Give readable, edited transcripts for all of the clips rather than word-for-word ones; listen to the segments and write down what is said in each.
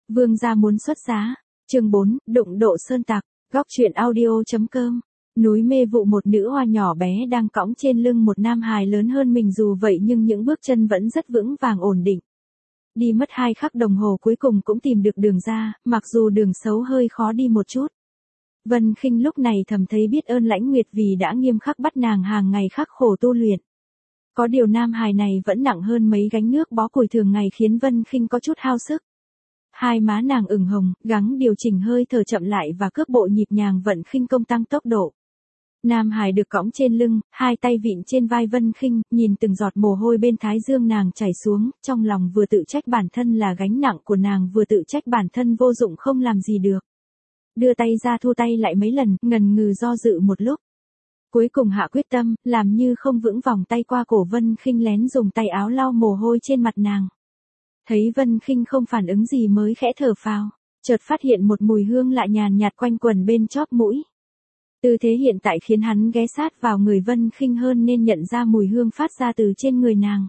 Vương gia muốn xuất giá. Chương 4, đụng độ sơn tặc. Góc truyện audio.com. Núi mê vụ, một nữ hoa nhỏ bé đang cõng trên lưng một nam hài lớn hơn mình, dù vậy nhưng những bước chân vẫn rất vững vàng ổn định. Đi mất 2 khắc đồng hồ cuối cùng cũng tìm được đường ra, mặc dù đường xấu hơi khó đi một chút. Vân Khinh lúc này thầm thấy biết ơn Lãnh Nguyệt vì đã nghiêm khắc bắt nàng hàng ngày khắc khổ tu luyện. Có điều nam hài này vẫn nặng hơn mấy gánh nước bó củi thường ngày khiến Vân Khinh có chút hao sức. Hai má nàng ửng hồng, gắng điều chỉnh hơi thở chậm lại và cước bộ nhịp nhàng vận khinh công tăng tốc độ. Nam hài được cõng trên lưng, hai tay vịn trên vai Vân Khinh, nhìn từng giọt mồ hôi bên thái dương nàng chảy xuống, trong lòng vừa tự trách bản thân là gánh nặng của nàng, vừa tự trách bản thân vô dụng không làm gì được. Đưa tay ra thu tay lại mấy lần, ngần ngừ do dự một lúc. Cuối cùng hạ quyết tâm, làm như không vững vòng tay qua cổ Vân Khinh, lén dùng tay áo lau mồ hôi trên mặt nàng. Thấy Vân Khinh không phản ứng gì mới khẽ thở phào, chợt phát hiện một mùi hương lạ nhàn nhạt quanh quẩn bên chóp mũi. Tư thế hiện tại khiến hắn ghé sát vào người Vân Khinh hơn nên nhận ra mùi hương phát ra từ trên người nàng.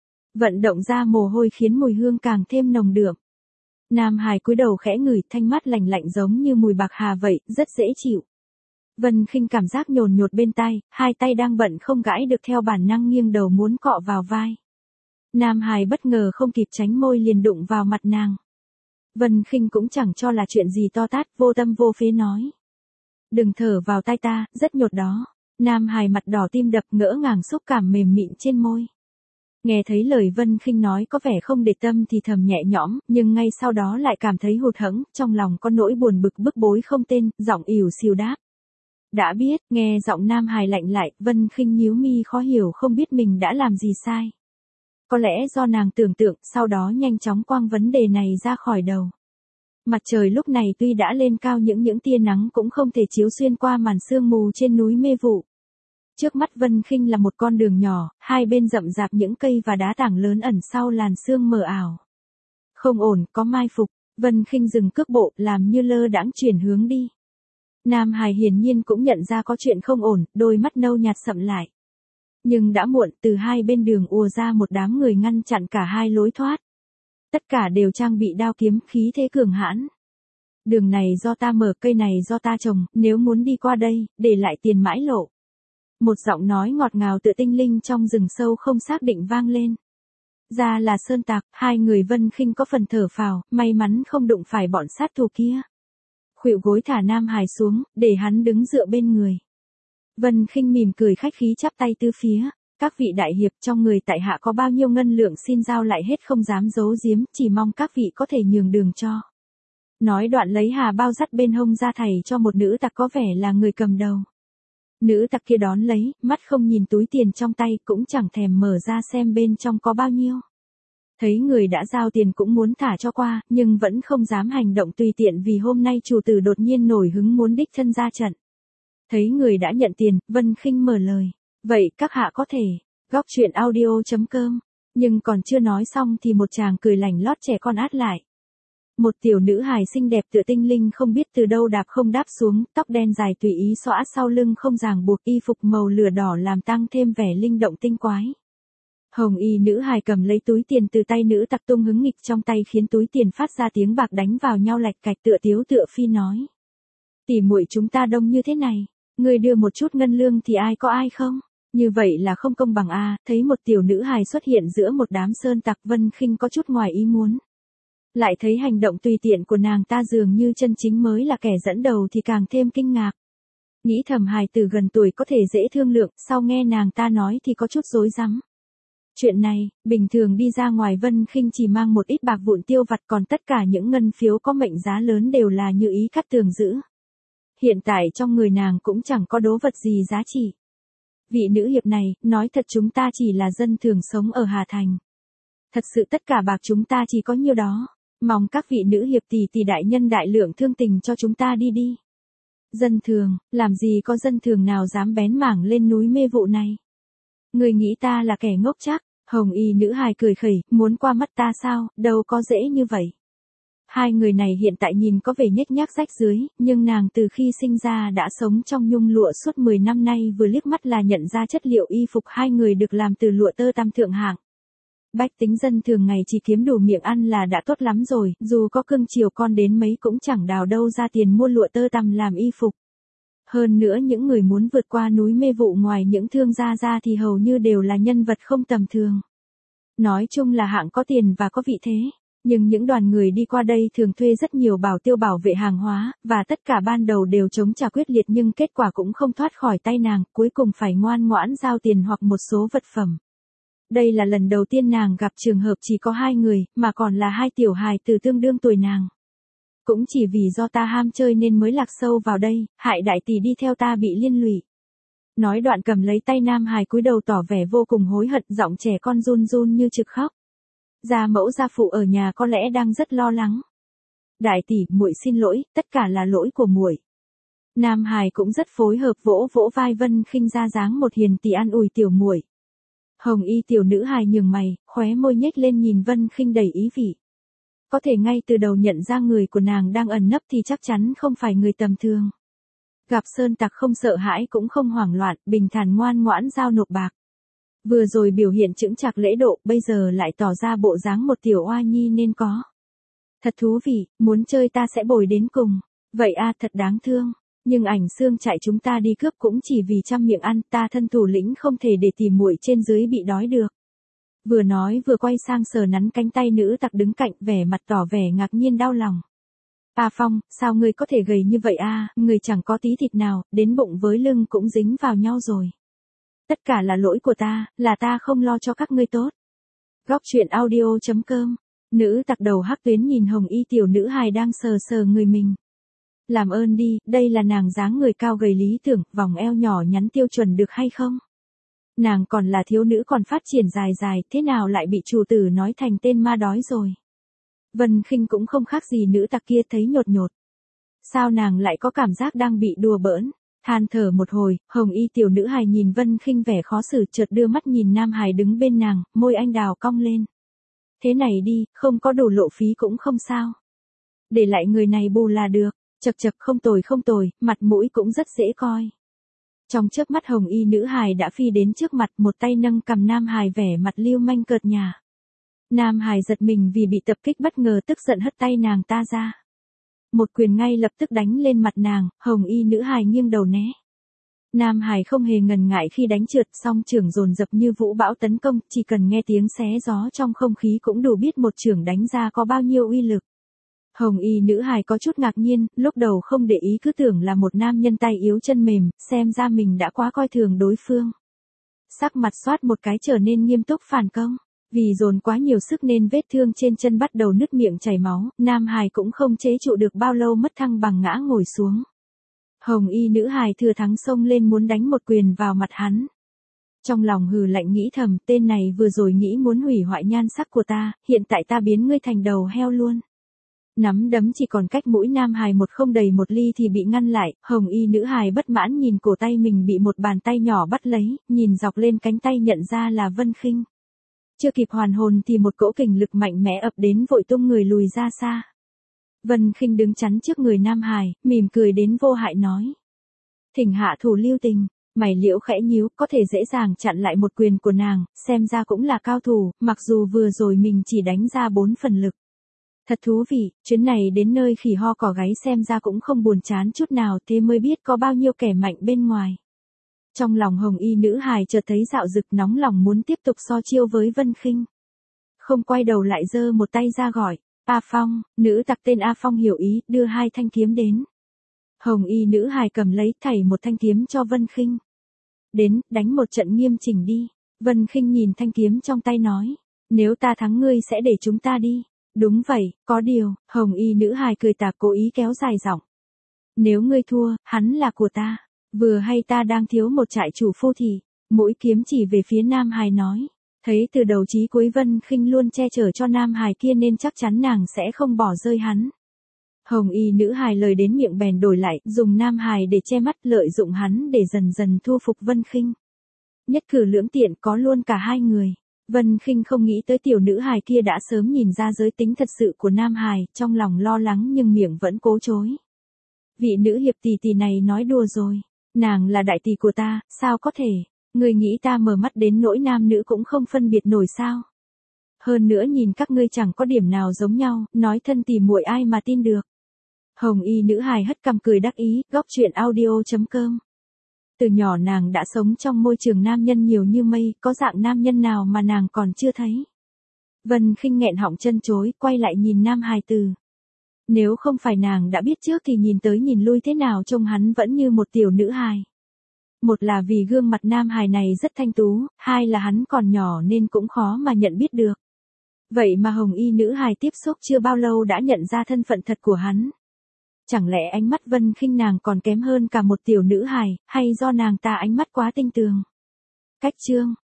Vận động ra mồ hôi khiến mùi hương càng thêm nồng đượm. Nam hài cúi đầu khẽ ngửi, thanh mát lạnh lạnh giống như mùi bạc hà vậy, rất dễ chịu. Vân Khinh cảm giác nhồn nhột bên tai, hai tay đang bận không gãi được theo bản năng nghiêng đầu muốn cọ vào vai. Nam hài bất ngờ không kịp tránh, môi liền đụng vào mặt nàng. Vân Khinh cũng chẳng cho là chuyện gì to tát, vô tâm vô phế nói. Đừng thở vào tai ta, rất nhột đó. Nam hài mặt đỏ tim đập, ngỡ ngàng xúc cảm mềm mịn trên môi. Nghe thấy lời Vân Khinh nói có vẻ không để tâm thì thầm nhẹ nhõm, nhưng ngay sau đó lại cảm thấy hụt hẫng, trong lòng có nỗi buồn bực bức bối không tên, giọng ỉu xìu đáp. Đã biết. Nghe giọng nam hài lạnh lại, Vân Khinh nhíu mi khó hiểu, không biết mình đã làm gì sai. Có lẽ do nàng tưởng tượng, sau đó nhanh chóng quăng vấn đề này ra khỏi đầu. Mặt trời lúc này tuy đã lên cao, những tia nắng cũng không thể chiếu xuyên qua màn sương mù trên núi mê vụ. Trước mắt Vân Khinh là một con đường nhỏ, hai bên rậm rạp những cây và đá tảng lớn ẩn sau làn sương mờ ảo. Không ổn, có mai phục. Vân Khinh dừng cước bộ, làm như lơ đãng chuyển hướng đi. Nam hài hiển nhiên cũng nhận ra có chuyện không ổn, đôi mắt nâu nhạt sậm lại. Nhưng đã muộn, từ hai bên đường ùa ra một đám người ngăn chặn cả hai lối thoát. Tất cả đều trang bị đao kiếm, khí thế cường hãn. Đường này do ta mở, cây này do ta trồng, nếu muốn đi qua đây, để lại tiền mãi lộ. Một giọng nói ngọt ngào tựa tinh linh trong rừng sâu không xác định vang lên. Ra là sơn tặc, hai người Vân Khinh có phần thở phào, may mắn không đụng phải bọn sát thủ kia. Khuỵu gối thả nam hài xuống, để hắn đứng dựa bên người. Vân Khinh mỉm cười khách khí chắp tay tứ phía. Các vị đại hiệp, trong người tại hạ có bao nhiêu ngân lượng xin giao lại hết, không dám giấu giếm, chỉ mong các vị có thể nhường đường cho. Nói đoạn lấy hà bao dắt bên hông ra thầy cho một nữ tặc có vẻ là người cầm đầu. Nữ tặc kia đón lấy, mắt không nhìn túi tiền trong tay, cũng chẳng thèm mở ra xem bên trong có bao nhiêu. Thấy người đã giao tiền cũng muốn thả cho qua, nhưng vẫn không dám hành động tùy tiện vì hôm nay chủ tử đột nhiên nổi hứng muốn đích thân ra trận. Thấy người đã nhận tiền, Vân Khinh mở lời. Vậy các hạ có thể. Góc truyện audio.com. Nhưng còn chưa nói xong thì một chàng cười lảnh lót trẻ con át lại. Một tiểu nữ hài xinh đẹp tựa tinh linh không biết từ đâu đạp không đáp xuống, tóc đen dài tùy ý xõa sau lưng không ràng buộc, y phục màu lửa đỏ làm tăng thêm vẻ linh động tinh quái. Hồng y nữ hài cầm lấy túi tiền từ tay nữ tặc tung hứng nghịch trong tay khiến túi tiền phát ra tiếng bạc đánh vào nhau lạch cạch, tựa tiếu tựa phi nói. Tỉ muội chúng ta đông như thế này, người đưa một chút ngân lương thì ai có ai không? Như vậy là không công bằng a. Thấy một tiểu nữ hài xuất hiện giữa một đám sơn tặc, Vân Khinh có chút ngoài ý muốn. Lại thấy hành động tùy tiện của nàng ta dường như chân chính mới là kẻ dẫn đầu thì càng thêm kinh ngạc. Nghĩ thầm hài tử gần tuổi có thể dễ thương lượng, sau nghe nàng ta nói thì có chút rối rắm. Chuyện này, bình thường đi ra ngoài Vân Khinh chỉ mang một ít bạc vụn tiêu vặt, còn tất cả những ngân phiếu có mệnh giá lớn đều là như ý cắt tường giữ. Hiện tại trong người nàng cũng chẳng có đố vật gì giá trị. Vị nữ hiệp này, nói thật chúng ta chỉ là dân thường sống ở Hà Thành. Thật sự tất cả bạc chúng ta chỉ có nhiêu đó. Mong các vị nữ hiệp tỷ đại nhân đại lượng thương tình cho chúng ta đi đi. Dân thường, làm gì có dân thường nào dám bén mảng lên núi mê vụ này. Người nghĩ ta là kẻ ngốc chắc. Hồng y nữ hài cười khẩy, muốn qua mắt ta sao, đâu có dễ như vậy. Hai người này hiện tại nhìn có vẻ nhếch nhác rách rưới, nhưng nàng từ khi sinh ra đã sống trong nhung lụa suốt 10 năm nay, vừa liếc mắt là nhận ra chất liệu y phục hai người được làm từ lụa tơ tằm thượng hạng. Bách tính dân thường ngày chỉ kiếm đủ miệng ăn là đã tốt lắm rồi, dù có cưng chiều con đến mấy cũng chẳng đào đâu ra tiền mua lụa tơ tằm làm y phục. Hơn nữa những người muốn vượt qua núi mê vụ ngoài những thương gia ra thì hầu như đều là nhân vật không tầm thường. Nói chung là hạng có tiền và có vị thế. Nhưng những đoàn người đi qua đây thường thuê rất nhiều bảo tiêu bảo vệ hàng hóa, và tất cả ban đầu đều chống trả quyết liệt nhưng kết quả cũng không thoát khỏi tay nàng, cuối cùng phải ngoan ngoãn giao tiền hoặc một số vật phẩm. Đây là lần đầu tiên nàng gặp trường hợp chỉ có 2 người, mà còn là 2 tiểu hài từ tương đương tuổi nàng. Cũng chỉ vì do ta ham chơi nên mới lạc sâu vào đây, hại đại tỷ đi theo ta bị liên lụy. Nói đoạn cầm lấy tay nam hài cúi đầu tỏ vẻ vô cùng hối hận, giọng trẻ con run run như trực khóc. Gia mẫu gia phụ ở nhà có lẽ đang rất lo lắng. Đại tỷ, muội xin lỗi, tất cả là lỗi của muội. Nam hài cũng rất phối hợp vỗ vỗ vai Vân Khinh ra dáng một hiền tỷ an ủi tiểu muội. Hồng y tiểu nữ hài nhường mày, khóe môi nhếch lên nhìn Vân Khinh đầy ý vị. Có thể ngay từ đầu nhận ra người của nàng đang ẩn nấp thì chắc chắn không phải người tầm thường. Gặp sơn tặc không sợ hãi cũng không hoảng loạn, bình thản ngoan ngoãn giao nộp bạc. Vừa rồi biểu hiện chững chạc lễ độ, bây giờ lại tỏ ra bộ dáng một tiểu oa nhi nên có. Thật thú vị, muốn chơi ta sẽ bồi đến cùng. Vậy thật đáng thương. Nhưng ảnh xương chạy chúng ta đi cướp cũng chỉ vì trăm miệng ăn, ta thân thủ lĩnh không thể để tìm muội trên dưới bị đói được. Vừa nói vừa quay sang sờ nắn cánh tay nữ tặc đứng cạnh, vẻ mặt tỏ vẻ ngạc nhiên đau lòng. Phong, sao ngươi có thể gầy như vậy người chẳng có tí thịt nào, đến bụng với lưng cũng dính vào nhau rồi. Tất cả là lỗi của ta, là ta không lo cho các ngươi tốt. Góc truyện audio.com. Nữ tặc đầu hắc tuyến nhìn hồng y tiểu nữ hài đang sờ sờ người mình. Làm ơn đi, đây là nàng dáng người cao gầy lý tưởng, vòng eo nhỏ nhắn tiêu chuẩn được hay không? Nàng còn là thiếu nữ còn phát triển dài dài, thế nào lại bị chủ tử nói thành tên ma đói rồi? Vân Khinh cũng không khác gì nữ tặc kia thấy nhột nhột. Sao nàng lại có cảm giác đang bị đùa bỡn? Than thở một hồi, hồng y tiểu nữ hài nhìn Vân Khinh vẻ khó xử, chợt đưa mắt nhìn nam hài đứng bên nàng, môi anh đào cong lên. Thế này đi, không có đủ lộ phí cũng không sao. Để lại người này bù là được. Chậc chậc, không tồi, mặt mũi cũng rất dễ coi. Trong chớp mắt hồng y nữ hài đã phi đến trước mặt, một tay nâng cầm nam hài vẻ mặt lưu manh cợt nhả. Nam hài giật mình vì bị tập kích bất ngờ, tức giận hất tay nàng ta ra. Một quyền ngay lập tức đánh lên mặt nàng, hồng y nữ hài nghiêng đầu né. Nam hài không hề ngần ngại khi đánh trượt, song chưởng dồn dập như vũ bão tấn công, chỉ cần nghe tiếng xé gió trong không khí cũng đủ biết một chưởng đánh ra có bao nhiêu uy lực. Hồng y nữ hài có chút ngạc nhiên, lúc đầu không để ý cứ tưởng là một nam nhân tay yếu chân mềm, xem ra mình đã quá coi thường đối phương. Sắc mặt xoát một cái trở nên nghiêm túc phản công. Vì dồn quá nhiều sức nên vết thương trên chân bắt đầu nứt miệng chảy máu, nam hài cũng không chế trụ được bao lâu mất thăng bằng ngã ngồi xuống. Hồng y nữ hài thừa thắng xông lên muốn đánh một quyền vào mặt hắn. Trong lòng hừ lạnh nghĩ thầm, tên này vừa rồi nghĩ muốn hủy hoại nhan sắc của ta, hiện tại ta biến ngươi thành đầu heo luôn. Nắm đấm chỉ còn cách mũi nam hài một không đầy một ly thì bị ngăn lại, hồng y nữ hài bất mãn nhìn cổ tay mình bị một bàn tay nhỏ bắt lấy, nhìn dọc lên cánh tay nhận ra là Vân Khinh. Chưa kịp hoàn hồn thì một cỗ kình lực mạnh mẽ ập đến vội tung người lùi ra xa. Vân Khinh đứng chắn trước người nam hài, mỉm cười đến vô hại nói. Thỉnh hạ thủ lưu tình, mày liễu khẽ nhíu, có thể dễ dàng chặn lại một quyền của nàng, xem ra cũng là cao thủ, mặc dù vừa rồi mình chỉ đánh ra 4 phần lực. Thật thú vị, chuyến này đến nơi khỉ ho cỏ gáy xem ra cũng không buồn chán chút nào, thế mới biết có bao nhiêu kẻ mạnh bên ngoài. Trong lòng hồng y nữ hài chợt thấy dạo dực nóng lòng muốn tiếp tục so chiêu với Vân Khinh. Không quay đầu lại giơ một tay ra gọi, Phong, nữ tặc tên Phong hiểu ý, đưa 2 thanh kiếm đến. Hồng y nữ hài cầm lấy thảy một thanh kiếm cho Vân Khinh. Đến, đánh một trận nghiêm chỉnh đi. Vân Khinh nhìn thanh kiếm trong tay nói, nếu ta thắng ngươi sẽ để chúng ta đi. Đúng vậy, có điều, hồng y nữ hài cười tà cố ý kéo dài giọng. Nếu ngươi thua, hắn là của ta. Vừa hay ta đang thiếu một trại chủ phu thì, mũi kiếm chỉ về phía nam hài nói. Thấy từ đầu chí cuối Vân Khinh luôn che chở cho nam hài kia nên chắc chắn nàng sẽ không bỏ rơi hắn. Hồng y nữ hài lời đến miệng bèn đổi lại, dùng nam hài để che mắt, lợi dụng hắn để dần dần thu phục Vân Khinh. Nhất cử lưỡng tiện, có luôn cả 2 người. Vân Khinh không nghĩ tới tiểu nữ hài kia đã sớm nhìn ra giới tính thật sự của nam hài, trong lòng lo lắng nhưng miệng vẫn cố chối. Vị nữ hiệp tỷ tỷ này nói đùa rồi, nàng là đại tỷ của ta, sao có thể, người nghĩ ta mở mắt đến nỗi nam nữ cũng không phân biệt nổi sao? Hơn nữa nhìn các ngươi chẳng có điểm nào giống nhau, nói thân tỉ muội ai mà tin được. Hồng y nữ hài hất cằm cười đắc ý, góc chuyện audio.com. Từ nhỏ nàng đã sống trong môi trường nam nhân nhiều như mây, có dạng nam nhân nào mà nàng còn chưa thấy. Vân Khinh nghẹn họng chân chối, quay lại nhìn nam hài từ. Nếu không phải nàng đã biết trước thì nhìn tới nhìn lui thế nào trông hắn vẫn như một tiểu nữ hài. Một là vì gương mặt nam hài này rất thanh tú, hai là hắn còn nhỏ nên cũng khó mà nhận biết được. Vậy mà hồng y nữ hài tiếp xúc chưa bao lâu đã nhận ra thân phận thật của hắn. Chẳng lẽ ánh mắt Vân Khinh nàng còn kém hơn cả một tiểu nữ hài, hay do nàng ta ánh mắt quá tinh tường? Cách chương